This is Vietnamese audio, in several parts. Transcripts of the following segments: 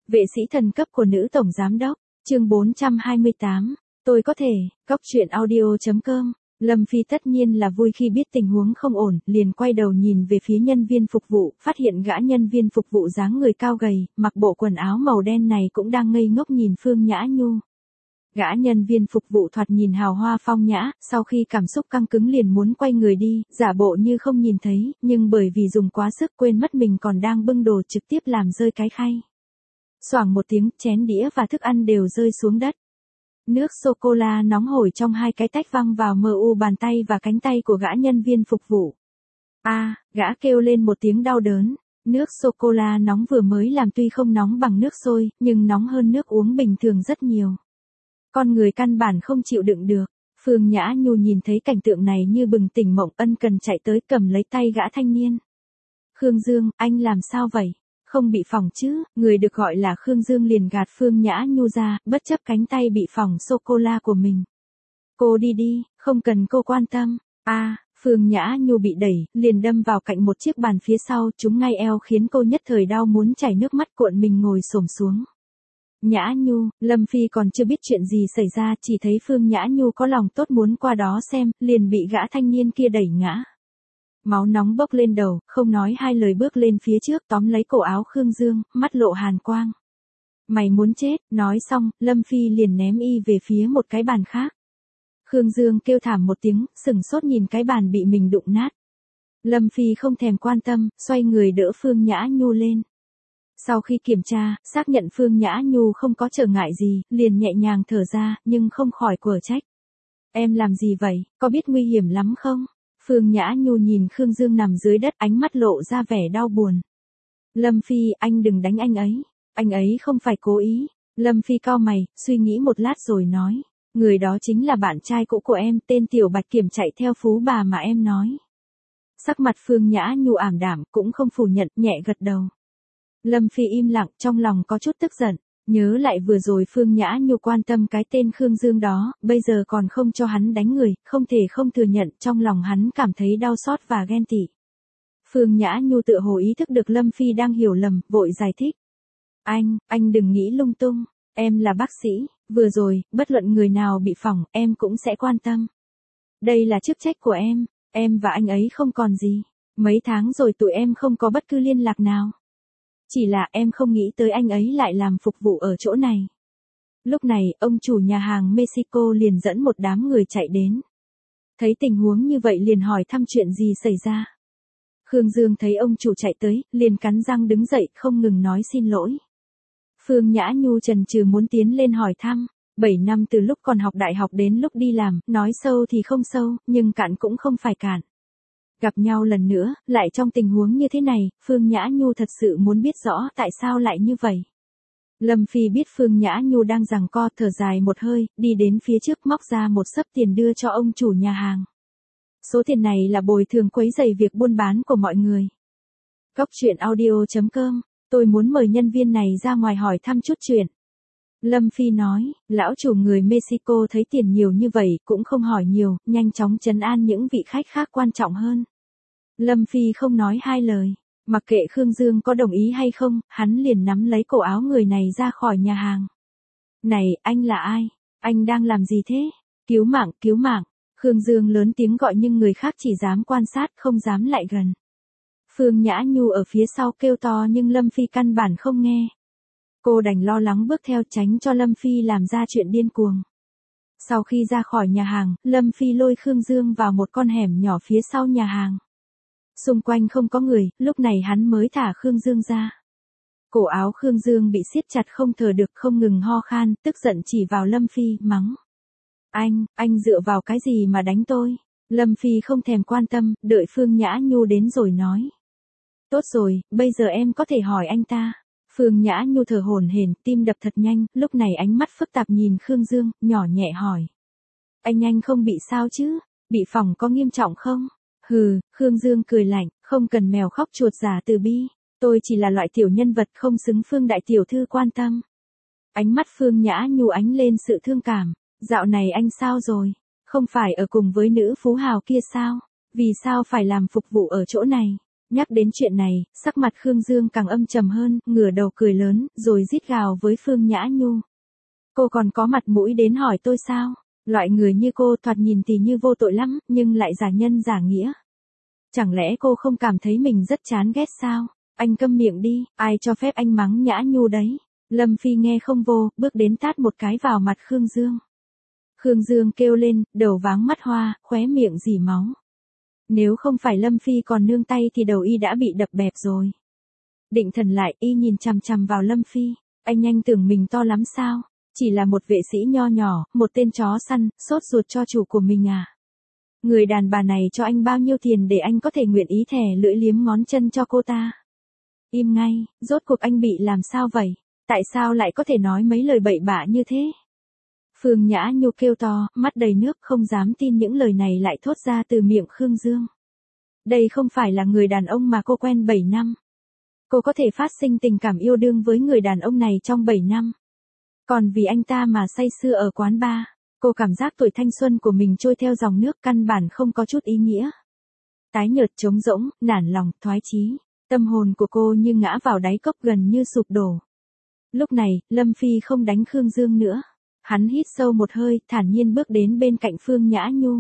Vệ sĩ thần cấp của nữ tổng giám đốc, chương 428, tôi có thể, góc truyện audio.com. Lâm Phi tất nhiên là vui khi biết tình huống không ổn, liền quay đầu nhìn về phía nhân viên phục vụ, phát hiện gã nhân viên phục vụ dáng người cao gầy, mặc bộ quần áo màu đen này cũng đang ngây ngốc nhìn Phương Nhã Nhu. Gã nhân viên phục vụ thoạt nhìn hào hoa phong nhã, sau khi cảm xúc căng cứng liền muốn quay người đi, giả bộ như không nhìn thấy, nhưng bởi vì dùng quá sức quên mất mình còn đang bưng đồ trực tiếp làm rơi cái khay. Xoảng một tiếng, chén đĩa và thức ăn đều rơi xuống đất. Nước sô-cô-la nóng hổi trong hai cái tách văng vào bàn tay và cánh tay của gã nhân viên phục vụ. Gã kêu lên một tiếng đau đớn. Nước sô-cô-la nóng vừa mới làm tuy không nóng bằng nước sôi, nhưng nóng hơn nước uống bình thường rất nhiều. Con người căn bản không chịu đựng được. Phương Nhã Nhu nhìn thấy cảnh tượng này như bừng tỉnh mộng, ân cần chạy tới cầm lấy tay gã thanh niên. Khương Dương, anh làm sao vậy? Không bị phỏng chứ? Người được gọi là Khương Dương liền gạt Phương Nhã Nhu ra, bất chấp cánh tay bị phỏng sô-cô-la của mình. Cô đi đi, không cần cô quan tâm. Phương Nhã Nhu bị đẩy, liền đâm vào cạnh một chiếc bàn phía sau, trúng ngay eo khiến cô nhất thời đau muốn chảy nước mắt, cuộn mình ngồi xổm xuống. Nhã Nhu, Lâm Phi còn chưa biết chuyện gì xảy ra, chỉ thấy Phương Nhã Nhu có lòng tốt muốn qua đó xem, liền bị gã thanh niên kia đẩy ngã. Máu nóng bốc lên đầu, không nói hai lời bước lên phía trước tóm lấy cổ áo Khương Dương, mắt lộ hàn quang. Mày muốn chết, nói xong, Lâm Phi liền ném y về phía một cái bàn khác. Khương Dương kêu thảm một tiếng, sửng sốt nhìn cái bàn bị mình đụng nát. Lâm Phi không thèm quan tâm, xoay người đỡ Phương Nhã Nhu lên. Sau khi kiểm tra, xác nhận Phương Nhã Nhu không có trở ngại gì, liền nhẹ nhàng thở ra, nhưng không khỏi quở trách. Em làm gì vậy, có biết nguy hiểm lắm không? Phương Nhã Nhu nhìn Khương Dương nằm dưới đất, ánh mắt lộ ra vẻ đau buồn. Lâm Phi, anh đừng đánh anh ấy không phải cố ý. Lâm Phi cau mày, suy nghĩ một lát rồi nói, người đó chính là bạn trai cũ của em, tên Tiểu Bạch Kiểm chạy theo phú bà mà em nói. Sắc mặt Phương Nhã Nhu ảm đạm, cũng không phủ nhận, nhẹ gật đầu. Lâm Phi im lặng, trong lòng có chút tức giận. Nhớ lại vừa rồi Phương Nhã Nhu quan tâm cái tên Khương Dương đó, bây giờ còn không cho hắn đánh người, không thể không thừa nhận, trong lòng hắn cảm thấy đau xót và ghen tị. Phương Nhã Nhu tựa hồ ý thức được Lâm Phi đang hiểu lầm, vội giải thích. Anh đừng nghĩ lung tung, em là bác sĩ, vừa rồi, bất luận người nào bị phỏng, em cũng sẽ quan tâm. Đây là chức trách của em và anh ấy không còn gì. Mấy tháng rồi tụi em không có bất cứ liên lạc nào. Chỉ là em không nghĩ tới anh ấy lại làm phục vụ ở chỗ này. Lúc này, ông chủ nhà hàng Mexico liền dẫn một đám người chạy đến. Thấy tình huống như vậy liền hỏi thăm chuyện gì xảy ra. Khương Dương thấy ông chủ chạy tới, liền cắn răng đứng dậy, không ngừng nói xin lỗi. Phương Nhã Nhu chần chừ muốn tiến lên hỏi thăm. 7 năm từ lúc còn học đại học đến lúc đi làm, nói sâu thì không sâu, nhưng cạn cũng không phải cạn. Gặp nhau lần nữa, lại trong tình huống như thế này, Phương Nhã Nhu thật sự muốn biết rõ tại sao lại như vậy. Lâm Phi biết Phương Nhã Nhu đang giằng co, thở dài một hơi, đi đến phía trước móc ra một xấp tiền đưa cho ông chủ nhà hàng. Số tiền này là bồi thường quấy rầy việc buôn bán của mọi người. Góc truyện audio.com, tôi muốn mời nhân viên này ra ngoài hỏi thăm chút chuyện. Lâm Phi nói, lão chủ người Mexico thấy tiền nhiều như vậy, cũng không hỏi nhiều, nhanh chóng trấn an những vị khách khác quan trọng hơn. Lâm Phi không nói hai lời, mặc kệ Khương Dương có đồng ý hay không, hắn liền nắm lấy cổ áo người này ra khỏi nhà hàng. Này, anh là ai? Anh đang làm gì thế? Cứu mạng. Khương Dương lớn tiếng gọi nhưng người khác chỉ dám quan sát, không dám lại gần. Phương Nhã Nhu ở phía sau kêu to nhưng Lâm Phi căn bản không nghe. Cô đành lo lắng bước theo tránh cho Lâm Phi làm ra chuyện điên cuồng. Sau khi ra khỏi nhà hàng, Lâm Phi lôi Khương Dương vào một con hẻm nhỏ phía sau nhà hàng. Xung quanh không có người, lúc này hắn mới thả Khương Dương ra. Cổ áo Khương Dương bị siết chặt không thở được, không ngừng ho khan, tức giận chỉ vào Lâm Phi, mắng. Anh dựa vào cái gì mà đánh tôi? Lâm Phi không thèm quan tâm, đợi Phương Nhã Nhu đến rồi nói. Tốt rồi, bây giờ em có thể hỏi anh ta. Phương Nhã Nhu thở hổn hển, tim đập thật nhanh, lúc này ánh mắt phức tạp nhìn Khương Dương, nhỏ nhẹ hỏi. Anh không bị sao chứ? Bị phỏng có nghiêm trọng không? Hừ, Khương Dương cười lạnh, không cần mèo khóc chuột giả từ bi. Tôi chỉ là loại tiểu nhân vật không xứng Phương đại tiểu thư quan tâm. Ánh mắt Phương Nhã Nhu ánh lên sự thương cảm. Dạo này anh sao rồi? Không phải ở cùng với nữ phú hào kia sao? Vì sao phải làm phục vụ ở chỗ này? Nhắc đến chuyện này, sắc mặt Khương Dương càng âm trầm hơn, ngửa đầu cười lớn, rồi rít gào với Phương Nhã Nhu. Cô còn có mặt mũi đến hỏi tôi sao? Loại người như cô thoạt nhìn thì như vô tội lắm, nhưng lại giả nhân giả nghĩa. Chẳng lẽ cô không cảm thấy mình rất chán ghét sao? Anh câm miệng đi, ai cho phép anh mắng Nhã Nhu đấy? Lâm Phi nghe không vô, bước đến tát một cái vào mặt Khương Dương. Khương Dương kêu lên, đầu váng mắt hoa, khóe miệng rỉ máu. Nếu không phải Lâm Phi còn nương tay thì đầu y đã bị đập bẹp rồi. Định thần lại, y nhìn chằm chằm vào Lâm Phi. Anh nhanh tưởng mình to lắm sao? Chỉ là một vệ sĩ nho nhỏ, một tên chó săn, sốt ruột cho chủ của mình à? Người đàn bà này cho anh bao nhiêu tiền để anh có thể nguyện ý thè lưỡi liếm ngón chân cho cô ta? Im ngay, rốt cuộc anh bị làm sao vậy? Tại sao lại có thể nói mấy lời bậy bạ như thế? Phương Nhã Nhu kêu to, mắt đầy nước, không dám tin những lời này lại thốt ra từ miệng Khương Dương. Đây không phải là người đàn ông mà cô quen 7 năm. Cô có thể phát sinh tình cảm yêu đương với người đàn ông này trong 7 năm. Còn vì anh ta mà say sưa ở quán bar, cô cảm giác tuổi thanh xuân của mình trôi theo dòng nước, căn bản không có chút ý nghĩa. Tái nhợt, trống rỗng, nản lòng, thoái chí, tâm hồn của cô như ngã vào đáy cốc, gần như sụp đổ. Lúc này, Lâm Phi không đánh Khương Dương nữa. Hắn hít sâu một hơi, thản nhiên bước đến bên cạnh Phương Nhã Nhu.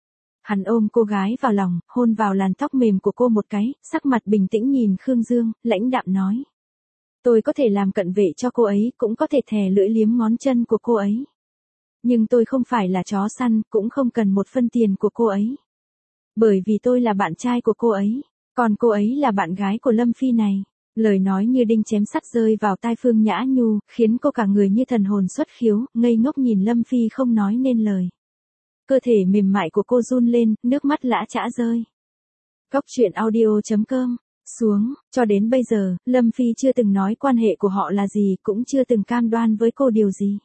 Hắn ôm cô gái vào lòng, hôn vào làn tóc mềm của cô một cái, sắc mặt bình tĩnh nhìn Khương Dương, lãnh đạm nói. Tôi có thể làm cận vệ cho cô ấy, cũng có thể thè lưỡi liếm ngón chân của cô ấy. Nhưng tôi không phải là chó săn, cũng không cần một phân tiền của cô ấy. Bởi vì tôi là bạn trai của cô ấy, còn cô ấy là bạn gái của Lâm Phi này. Lời nói như đinh chém sắt rơi vào tai Phương Nhã Nhu, khiến cô cả người như thần hồn xuất khiếu, ngây ngốc nhìn Lâm Phi không nói nên lời. Cơ thể mềm mại của cô run lên, nước mắt lã chã rơi. Góc truyện audio.com. Xuống, cho đến bây giờ, Lâm Phi chưa từng nói quan hệ của họ là gì, cũng chưa từng cam đoan với cô điều gì.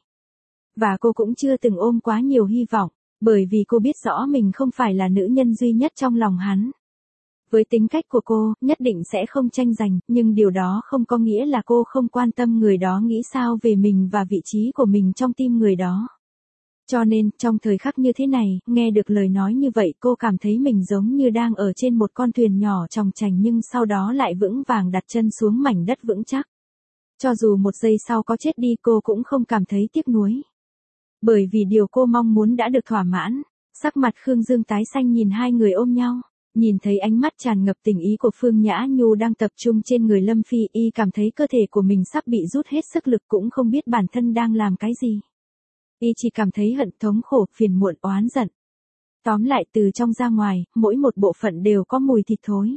Và cô cũng chưa từng ôm quá nhiều hy vọng, bởi vì cô biết rõ mình không phải là nữ nhân duy nhất trong lòng hắn. Với tính cách của cô, nhất định sẽ không tranh giành, nhưng điều đó không có nghĩa là cô không quan tâm người đó nghĩ sao về mình và vị trí của mình trong tim người đó. Cho nên, trong thời khắc như thế này, nghe được lời nói như vậy cô cảm thấy mình giống như đang ở trên một con thuyền nhỏ chòng chành nhưng sau đó lại vững vàng đặt chân xuống mảnh đất vững chắc. Cho dù một giây sau có chết đi cô cũng không cảm thấy tiếc nuối. Bởi vì điều cô mong muốn đã được thỏa mãn. Sắc mặt Khương Dương tái xanh nhìn hai người ôm nhau. Nhìn thấy ánh mắt tràn ngập tình ý của Phương Nhã Nhu đang tập trung trên người Lâm Phi, y cảm thấy cơ thể của mình sắp bị rút hết sức lực, cũng không biết bản thân đang làm cái gì. Y chỉ cảm thấy hận, thống khổ, phiền muộn, oán giận. Tóm lại, từ trong ra ngoài, mỗi một bộ phận đều có mùi thịt thối.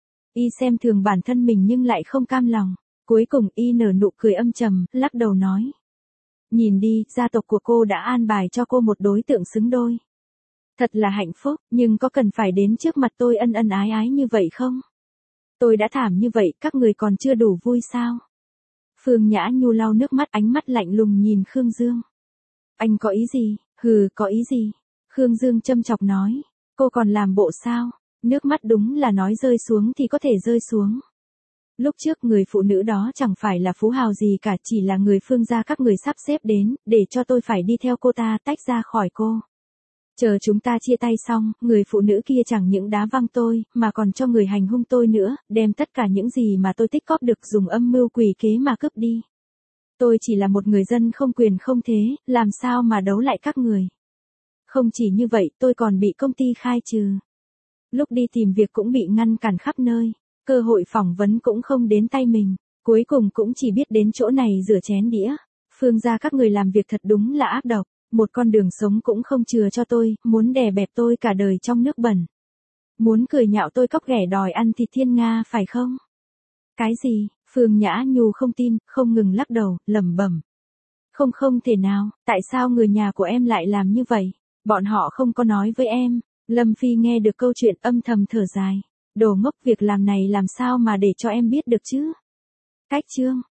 Y xem thường bản thân mình nhưng lại không cam lòng. Cuối cùng y nở nụ cười âm trầm, lắc đầu nói. Nhìn đi, gia tộc của cô đã an bài cho cô một đối tượng xứng đôi. Thật là hạnh phúc, nhưng có cần phải đến trước mặt tôi ân ân ái ái như vậy không? Tôi đã thảm như vậy, các người còn chưa đủ vui sao? Phương Nhã Nhu lau nước mắt, ánh mắt lạnh lùng nhìn Khương Dương. Anh có ý gì? Hừ, có ý gì? Khương Dương châm chọc nói. Cô còn làm bộ sao? Nước mắt đúng là nói rơi xuống thì có thể rơi xuống. Lúc trước người phụ nữ đó chẳng phải là phú hào gì cả, chỉ là người Phương gia các người sắp xếp đến, để cho tôi phải đi theo cô ta tách ra khỏi cô. Chờ chúng ta chia tay xong, người phụ nữ kia chẳng những đá văng tôi, mà còn cho người hành hung tôi nữa, đem tất cả những gì mà tôi tích cóp được dùng âm mưu quỷ kế mà cướp đi. Tôi chỉ là một người dân không quyền không thế, làm sao mà đấu lại các người. Không chỉ như vậy, tôi còn bị công ty khai trừ. Lúc đi tìm việc cũng bị ngăn cản khắp nơi, cơ hội phỏng vấn cũng không đến tay mình, cuối cùng cũng chỉ biết đến chỗ này rửa chén đĩa. Phương gia các người làm việc thật đúng là ác độc. Một con đường sống cũng không chừa cho tôi, muốn đè bẹp tôi cả đời trong nước bẩn. Muốn cười nhạo tôi cóc ghẻ đòi ăn thịt thiên nga phải không? Cái gì? Phương Nhã Nhu không tin, không ngừng lắc đầu, lẩm bẩm. Không thể nào, tại sao người nhà của em lại làm như vậy? Bọn họ không có nói với em. Lâm Phi nghe được câu chuyện âm thầm thở dài. Đồ ngốc, việc làm này làm sao mà để cho em biết được chứ? Cách chương.